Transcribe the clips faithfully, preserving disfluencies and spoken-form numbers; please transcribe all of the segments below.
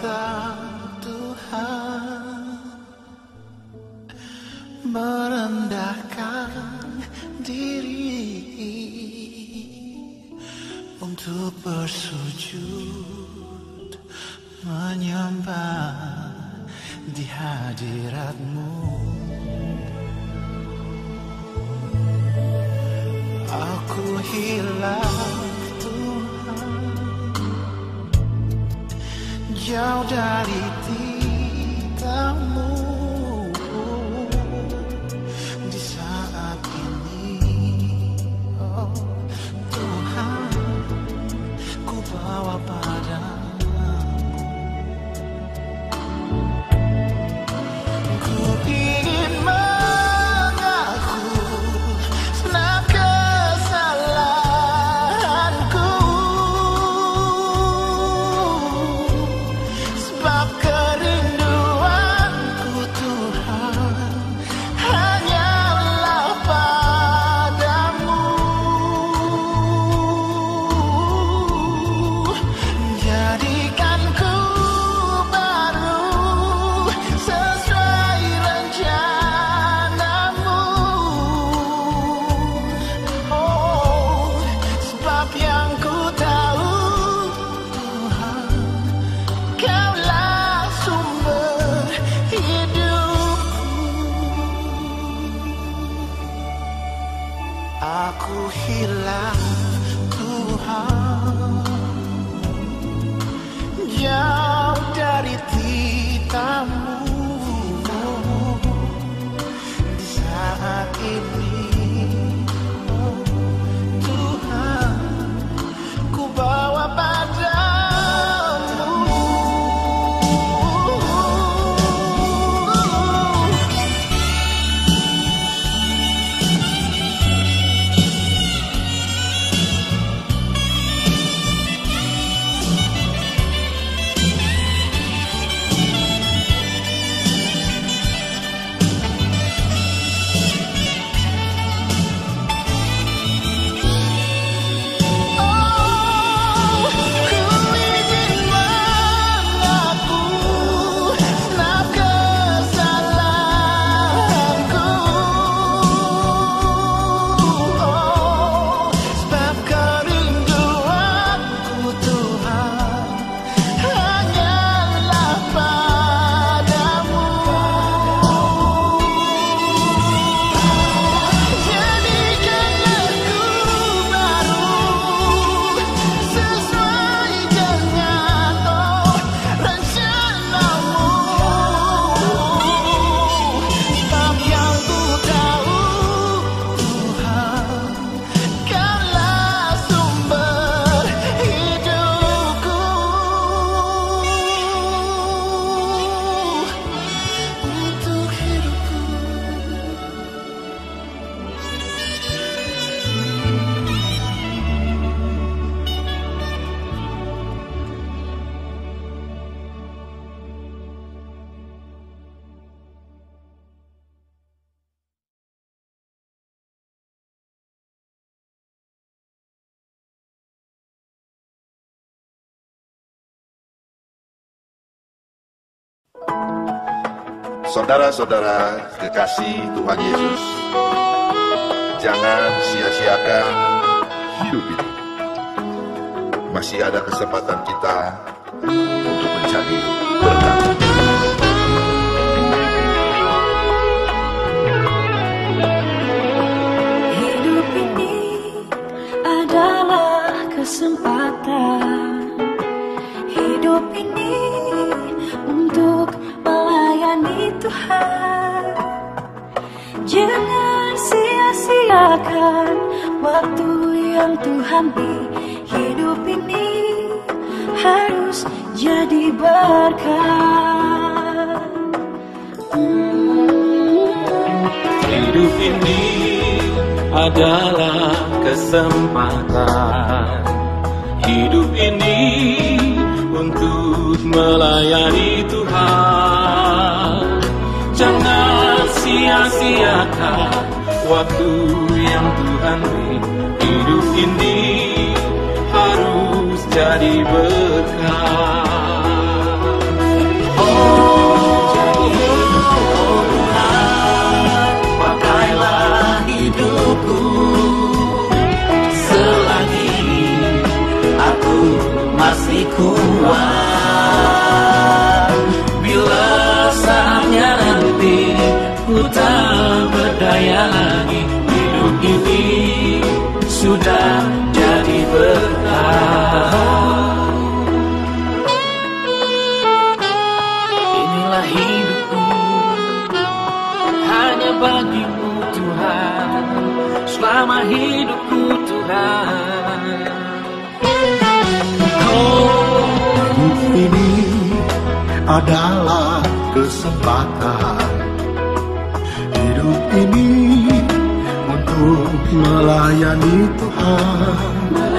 mata Tuhan, merendahkan diri untuk bersujud menyembah di hadirat-Mu. Aku hilang Tuhan, jauh dari titamu. Di saat ini, oh Tuhan, ku bawa padamu. Ku ingin mengaku senang kesalahanku, sebab kerinduanku Tuhan hanyalah padamu. Jadikanku baru sesuai rencanamu. Oh, sebab yang ku tahu Tuhan, Kaulah sumber hidupku. Aku hilang Tuhan, jauh dari titamu. Di saat ini, oh Tuhan, ku bawa padamu. Saudara-saudara kekasih Tuhan Yesus, jangan sia-siakan hidup ini. Masih ada kesempatan kita untuk mencari berkat. Hidup ini adalah kesempatan. Hidup ini untuk melayani Tuhan. Jangan sia-siakan waktu yang Tuhan beri. Hidup ini harus jadi berkat. Hmm. Hidup ini adalah kesempatan. Hidup ini untuk melayani Tuhan. Jangan sia-siakan waktu yang Tuhan beri. Hidup ini harus jadi berkat. ku tak berdaya lagi. Hidup ini sudah jadi berkah. Inilah hidupku hanya bagimu Tuhan, selama hidupku Tuhan. Oh, hidup ini adalah kesempatan. Hidup ini untuk melayani Tuhan.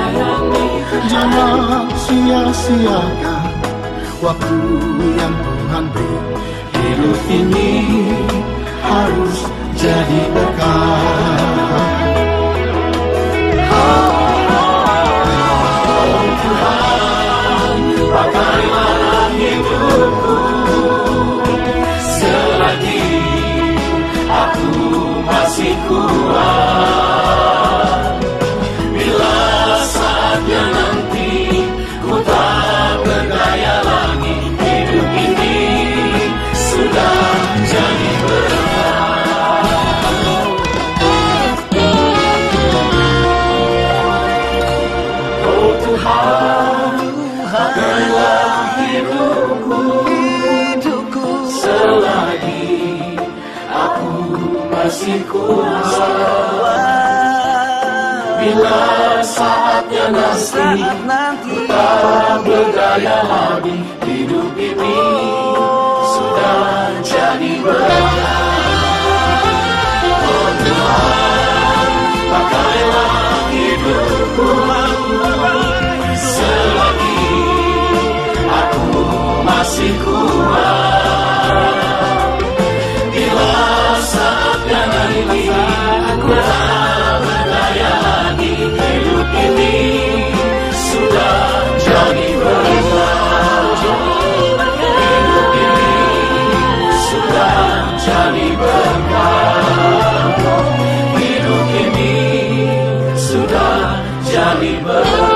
Jangan sia-siakan waktu yang Tuhan beri. Hidup ini harus jadi berkah. Oh Tuhan, pakailah hidupku selagi aku masih kuat. Bila saatnya nanti ku tak berdaya lagi, hidup ini sudah jadi berkah. Oh Tuhan, pakailah hidupku selagi aku masih kuasa. Bila saatnya nanti ku tak berdaya lagi, hidup ini sudah jadi berkah. Oh Tuhan, pakailah hidupku selagi aku masih kuat. Bila saatnya nanti aku tak berdaya lagi, hidup ini sudah jadi berkah. Hidup ini sudah jadi berkah. Hidup ini sudah jadi berkah.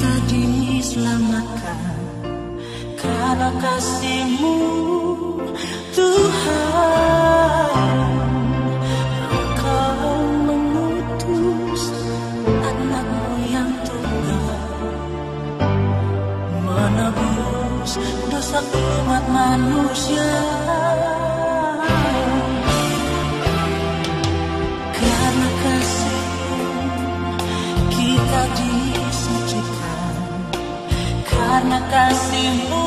kita diselamatkan karena kasih-Mu, Tuhan. Engkau mengutus anak-Mu yang tunggal menebus dosa umat manusia. Karena kasih-Mu kita disucikan, karena kasih-Mu,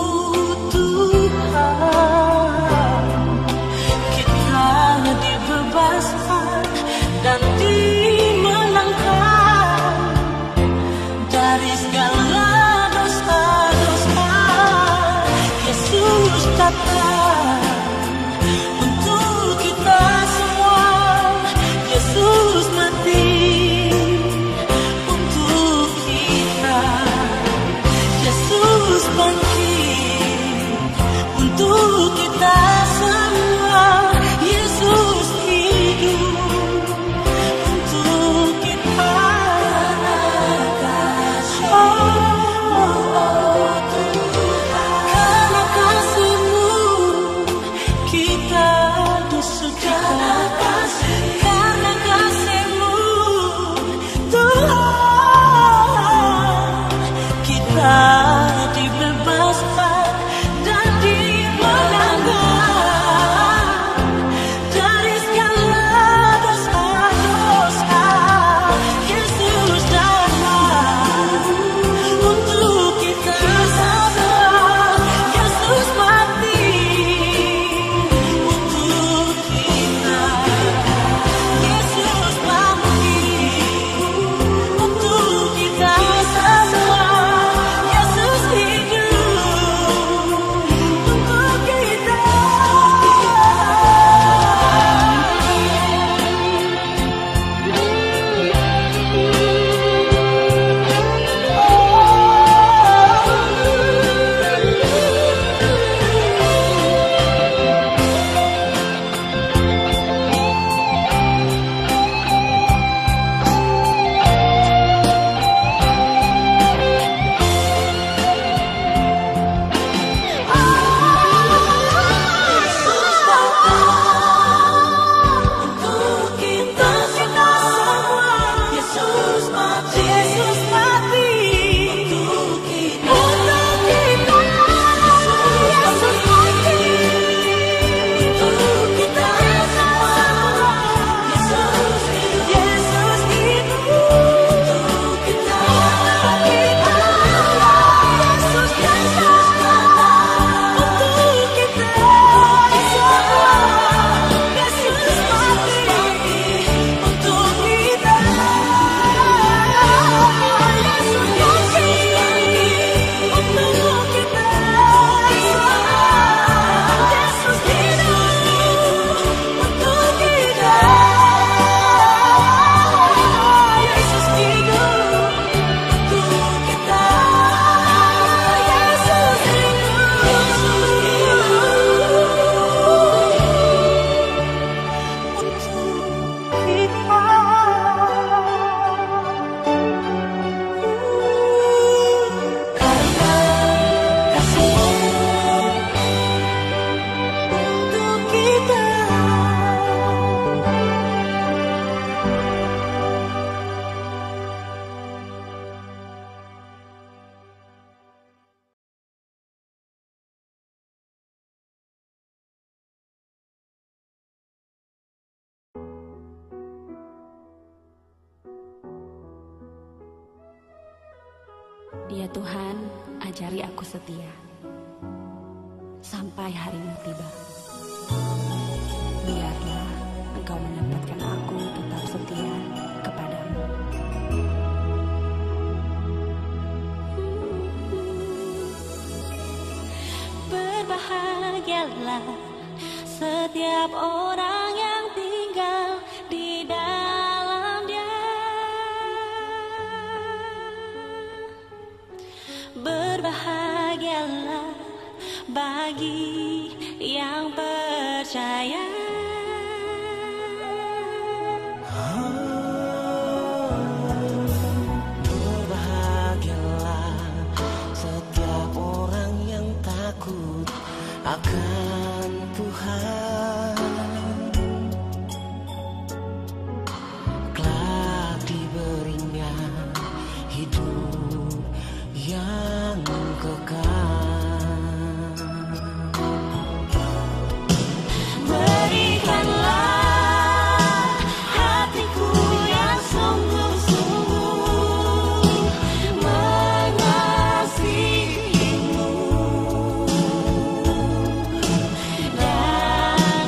Tuhan, kita dibebaskan dan dimenangkan dari segala dosa-dosa. Yesus datang untuk kita semua. Yesus mati untuk kita. Yesus bangkit untuk kita semua. Yesus hidup untuk kita. Oh, karena kasih-Mu kita disucikan. Karena kasih-Mu, Tuhan, kita dibebaskan dan dimenangkan dari segala dosa-dosa. Yesus datang untuk kita semua. Yesus mati untuk kita. Yesus bangkit untuk kita semua. Yesus hidup untuk kita. Untuk kita semua. Yesus mati. Yesus mati untuk kita. Untuk kita. Yesus mati untuk kita semua. Yesus hidup. Yesus hidup untuk kita. Yesus datang untuk kita semua. Yesus mati untuk kita. Yesus bangkit untuk kita. Yesus hidup untuk kita. Yesus hidup untuk kita. Yesus Ya Tuhan, ajari aku setia sampai harimu tiba. Biarlah Engkau menempatkan aku tetap setia kepadamu. Berbahagialah setiap orang yang tinggal di dalam Dia. Berbahagialah bagi yang percaya. Berbahagialah akan Tuhan. Kelak diberinya hidup yang kekal. Berikanlah hatiku yang sungguh-sungguh mengasihimu dan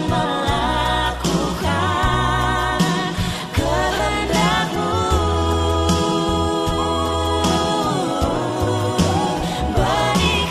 melakukan kehendak-Mu. Berikanlah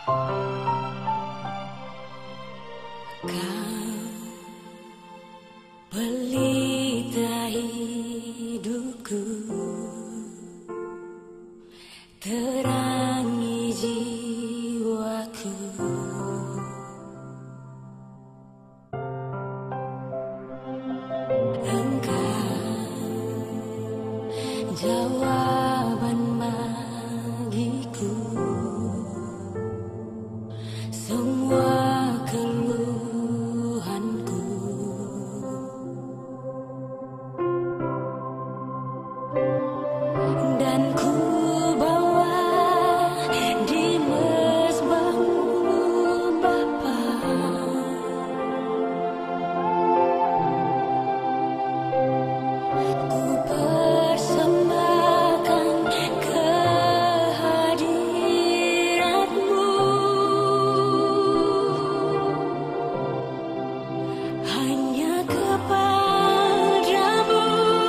Pelita hidupku, terangi jiwaku. Engkau jawaban bagiku, semua keluhanku. Dan ku bawa di mezbahmu Bapa, ku persembahkan kehadiratmu, hanya kepadamu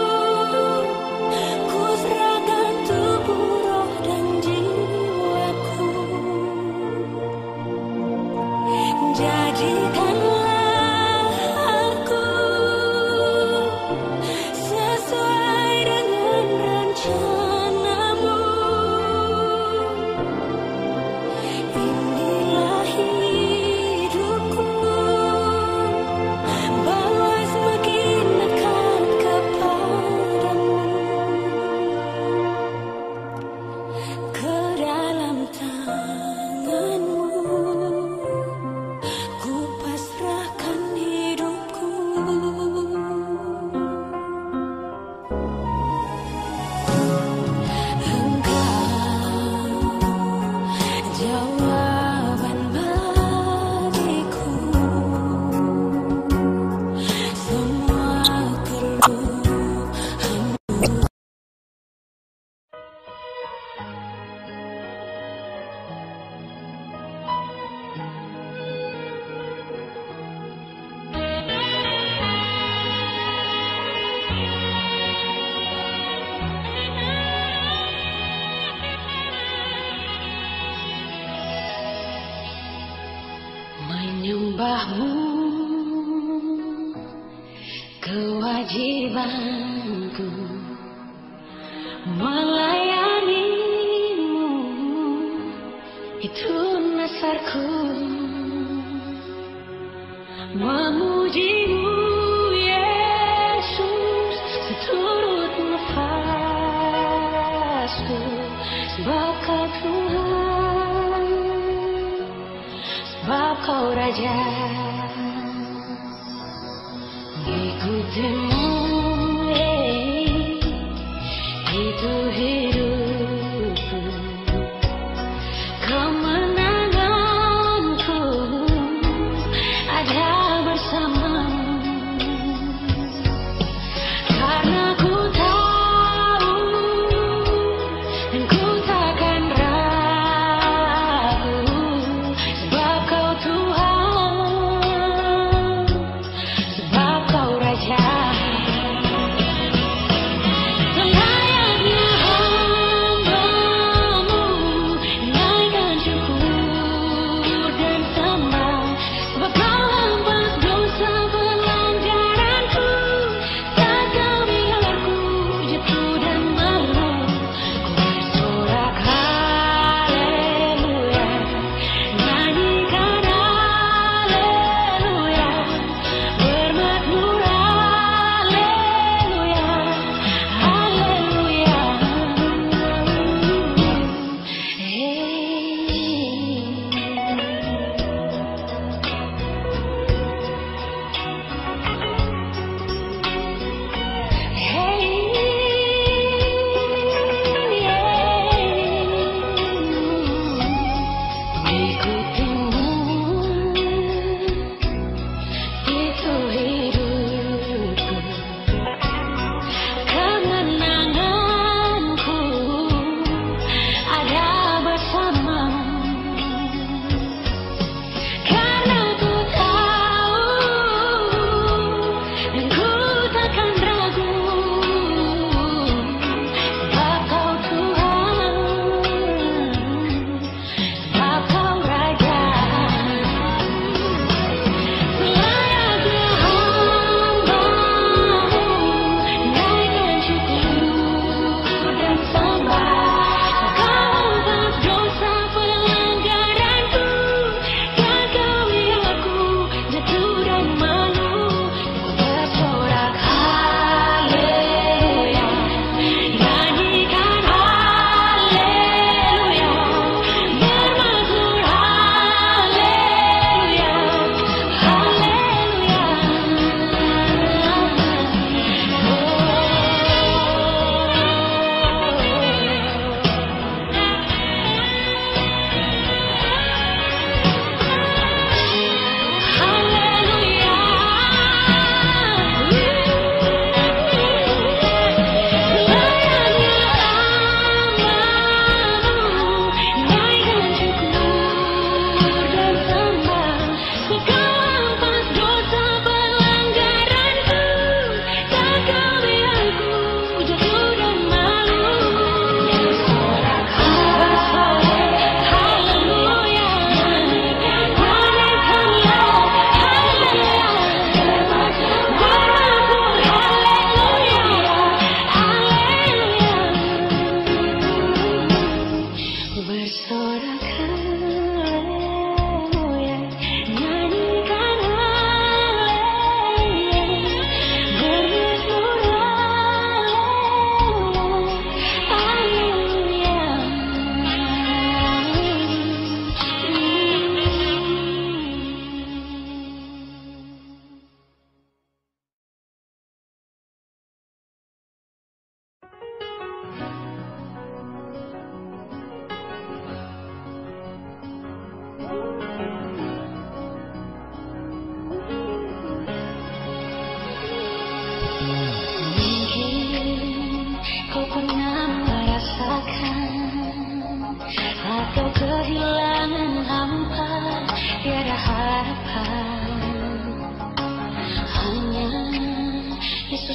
ku serahkan tubuh, roh dan jiwaku. Jadikanlah aku sesuai dengan rencanamu. Inilah hidupku, bawa semakin dekat kepadamu, ke dalam tanganmu ku pasrahkan hidupku. Engkau jawaban bagiku, semua keluhanku. Menyembahmu kewajibanku, melayanimu itu nasarku, memujimu Yesus seturut nafasku, sebab Kau Tuhan, sebab Kau Raja. Ikutimu, eh, itu hidupku, kemenanganku ada bersamamu. Karena ku tahu dan ku takkan ragu, sebab Kau Tuhan, sebab Kau Raja. Selayaknya hamba-Mu naikkan syukur dan sembah, sebab Kau hapus dosa pelanggaranku, saat Kau biarku jatuh dan malu. Ku bersorak haleluya, nyanyikan haleluya, bermakmur haleluya, haleluya. Ikutimu, itu hidupku, kemenanganku ada bersamamu. Karena ku tahu dan ku takkan ragu, sebab Kau Tuhan, sebab Kau Raja.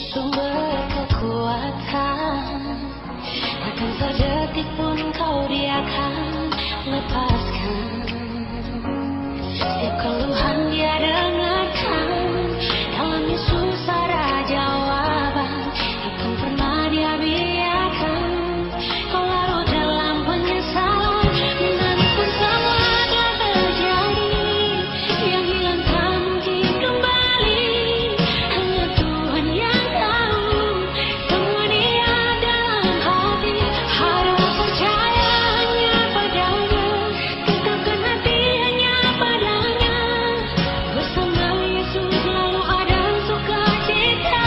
sumber kekuatan. Takkan sedetik pun kau dia akan lepaskan. Setiap keluhan dia dengarkan, dalam Yesus ada jawaban. Takkan pernah dia biarkan kau larut dalam penyesalan. Menantikan semua telah terjadi, yang hilang tak mungkin kembali. Hanya Tuhan yang tahu semua dia dalam hati. Harap percaya hanya padanya, tetapkan hati hanya padanya. Bersama Yesus selalu ada sukacita.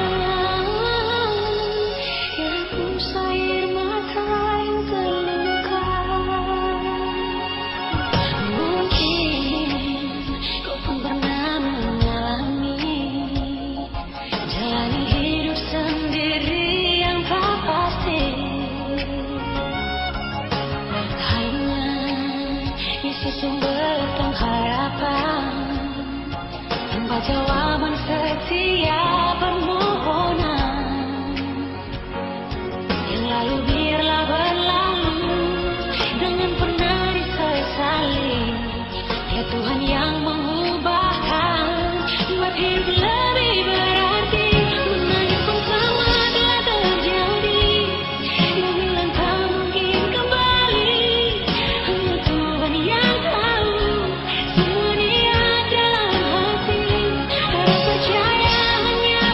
Hapus air mata yang terluka. Mungkin kau pun pernah mengalami jalani hidup sendiri yang tak pasti. Hanya Yesus sumber pengharapan, tempat jawaban setiap permohonan. Yang lalu biarlah berlalu, jangan pernah disesali. Ya Tuhan yang mengubahkan, buat hidup lebih berarti. Menangis pun sama telah terjadi, yang hilang tak mungkin kembali. Hanya Tuhan yang tahu semua dia dalam hati. Harap percaya hanya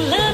lebih